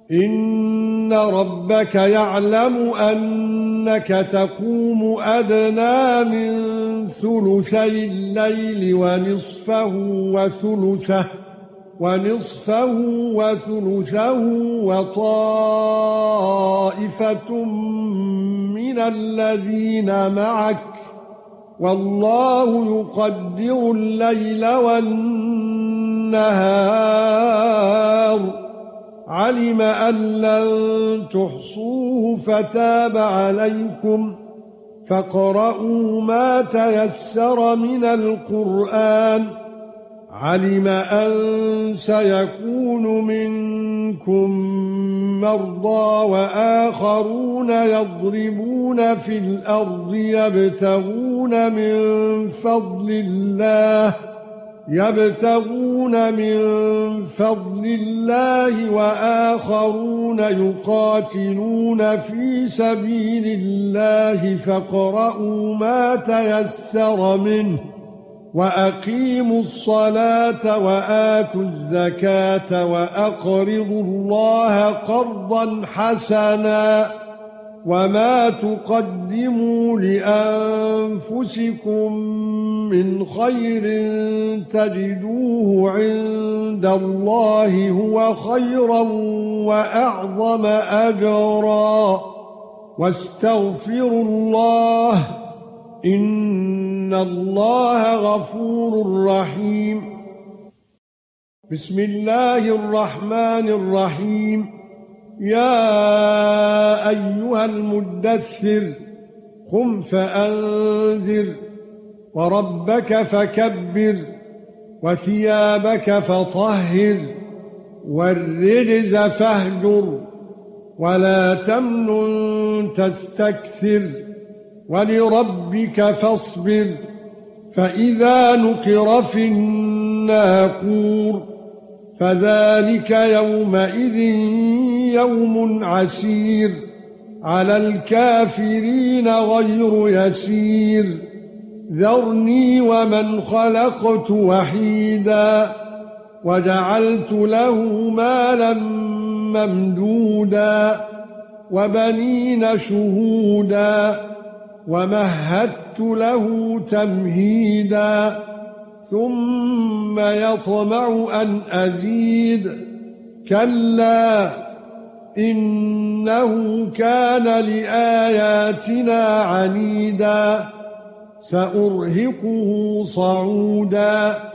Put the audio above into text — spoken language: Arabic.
إِنَّ رَبَّكَ يَعْلَمُ أَنَّكَ تَقُومُ أَدْنَى مِنْ ثُلُثَيِ اللَّيْلِ ونصفه وثلثه وطائفة مِنَ الَّذِينَ مَعَكَ وَاللَّهُ يُقَدِّرُ اللَّيْلَ وَالنَّهَارَ عَلِمَ أَن لَّن تُحْصُوهُ فَتَابَ عَلَيْكُمْ فَاقْرَؤُوا مَا تَيَسَّرَ مِنَ الْقُرْآنِ عَلِمَ أَن سَيَكُونُ مِنكُم مَّرْضَىٰ وَآخَرُونَ يَضْرِبُونَ فِي الْأَرْضِ يَبْتَغُونَ مِن فَضْلِ اللَّهِ وَآخَرُونَ يُقَاتِلُونَ فِي سَبِيلِ اللَّهِ فَاقْرَؤُوا مَا تَيَسَّرَ مِنْهُ وَأَقِيمُوا الصَّلَاةَ وَآتُوا الزَّكَاةَ وَأَقْرِضُوا اللَّهَ قَرْضًا حَسَنًا وَمَا تُقَدِّمُوا لِأَنفُسِكُم مِّنْ خَيْرٍ تَجِدُوهُ عِندَ اللَّهِ هُوَ خَيْرًا وَأَعْظَمَ أَجْرًا وَاسْتَغْفِرُوا اللَّهَ إِنَّ اللَّهَ غَفُورٌ رَّحِيمٌ بسم الله الرحمن الرحيم يا ايها المدثر قم فانذر وربك فكبر وثيابك فطهر والرجز فاهجر ولا تمنن تستكثر ولربك فاصبر فإذا نقر في الناقور فذلك يومئذ يوم عسير على الكافرين غير يسير ذرني ومن خلقت وحيدا وجعلت له مالا ممدودا وبنين شهودا ومهدت له تمهيدا ثم يطمع أن أزيد كلا إنه كان لآياتنا عنيدا سأرهقه صعودا